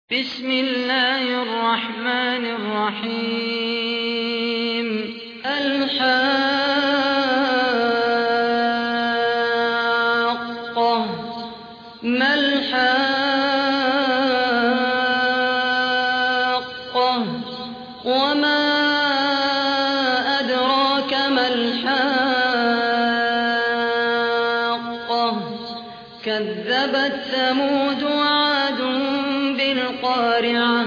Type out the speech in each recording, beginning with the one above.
بسم الله الرحمن الرحيم الحاقة ما الحاقة وما أدراك ما الحاقة كذبت ثمود وعاد بالقارعة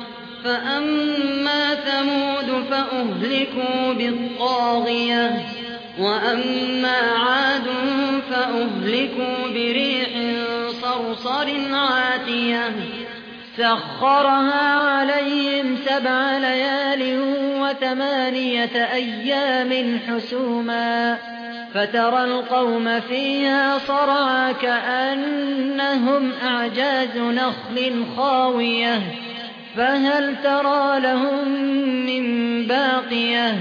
فأما ثمود فأهلكوا بالطاغية وأما عاد فأهلكوا بريح صرصر عاتية سخرها عليهم 7 ليال و8 أيام حسوما فترى القوم فيها صرعى كأنهم أعجاز نخل خاوية فهل ترى لهم من باقية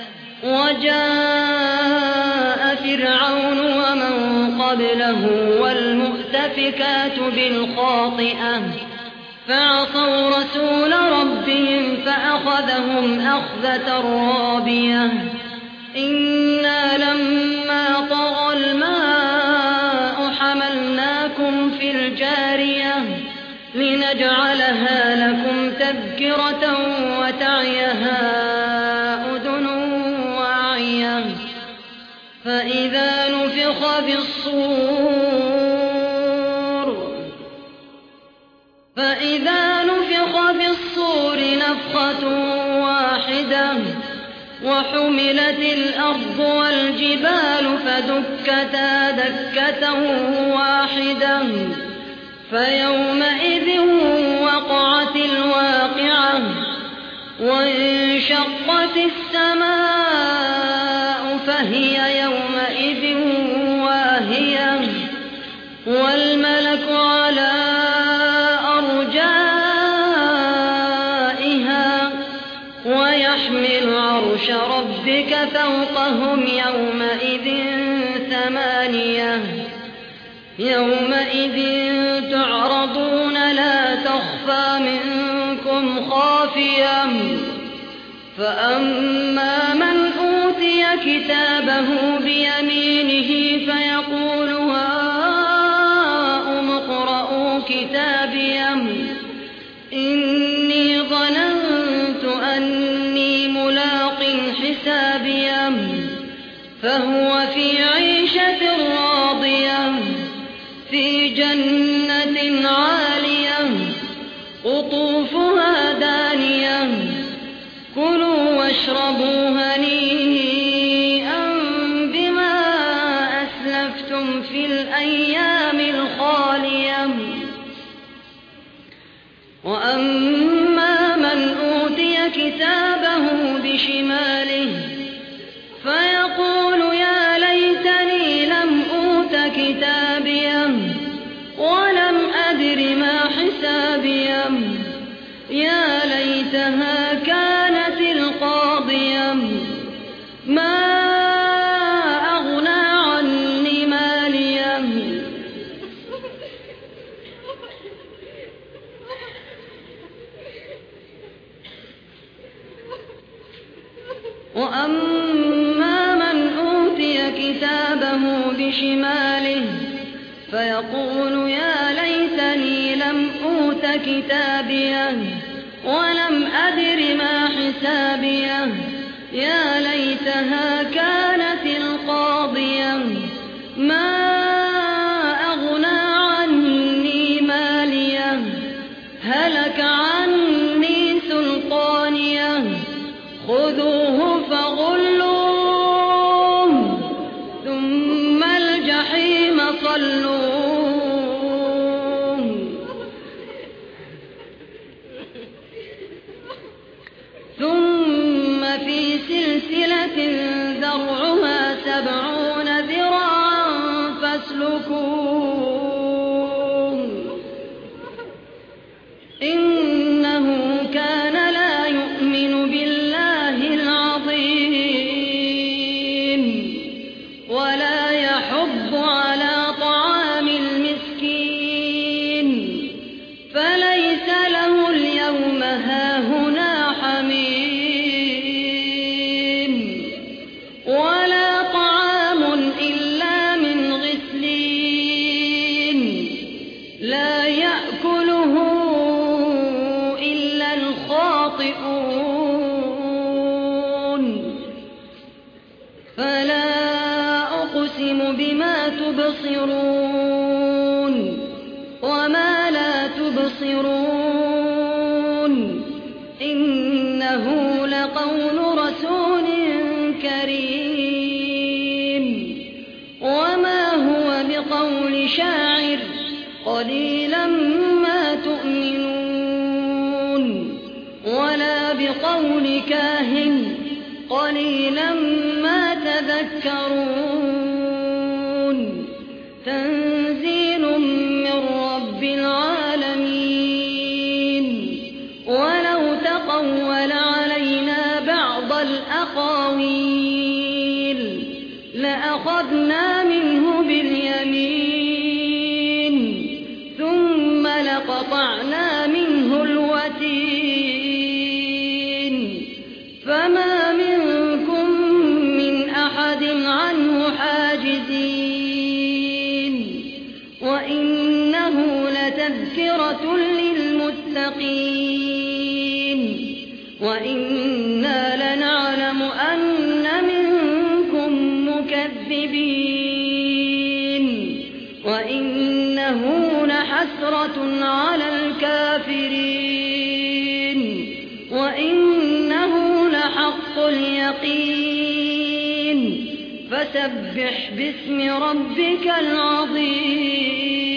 وجاء فرعون ومن قبله والمؤتفكات بالخاطئة فعصوا رسول ربهم فأخذهم أخذة رابية إنا لما طغى الماء حملناكم في الجارية لنجعلها لكم تذكرة وتعيها أذن واعية فإذا نفخ بالصور نفخة واحدة وحملت الأرض والجبال فدكتا دكة واحدة فيومئذ وقعت الواقعة وانشقت السماء فهي يومئذ واهية والملك على أرجائها ويحمل عرش ربك فوقهم يومئذ تعرضون لا تخفى منكم خافية فأما من أوتي كتابه بيمينه فيقول هاؤم اقرءوا كتابيه إني ظننت أني ملاق حسابيه فهو في عيشة راضية في جنة عالية قطوفها دانية كلوا واشربوا هنيئا بما أسلفتم في الأيام الخالية وأما من أوتي كتابه بشماله فيقول يا ليتني لم أوت كتابيه ولم أدر ما حسابيه يا ليتها كانت القاضية ما أغنى عني ماليه وأما من أوتي كتابه بشماله فيقول يا ليتني لم أوت كتابيه ولم أدر ما حسابيه يا ليتها كانت القاضية ما أغنى عني ماليه هلك عني سلطانيه خذوه فغلوه ثم الجحيم صلوه ثم في سلسلة ذرعها 70 ذراعا فاسلكوه إنه كان لا يؤمن بالله العظيم ولا يحض على طعام المسكين فليس له تبصرون إنه لقول رسول كريم وما هو بقول شاعر قليلا ما تؤمنون ولا بقول كاهن قليلا ما تذكرون تنزيل من رب العالمين ولو تقول علينا بعض الأقاويل لأخذنا منه باليمين ثم لقطعنا منه الوتين فما منكم من أحد عنه حاجزين وإنه لتذكرة للمتقين وإنا لنعلم أن منكم مكذبين وإنه لحسرة على الكافرين وإنه لحق اليقين فسبح باسم ربك العظيم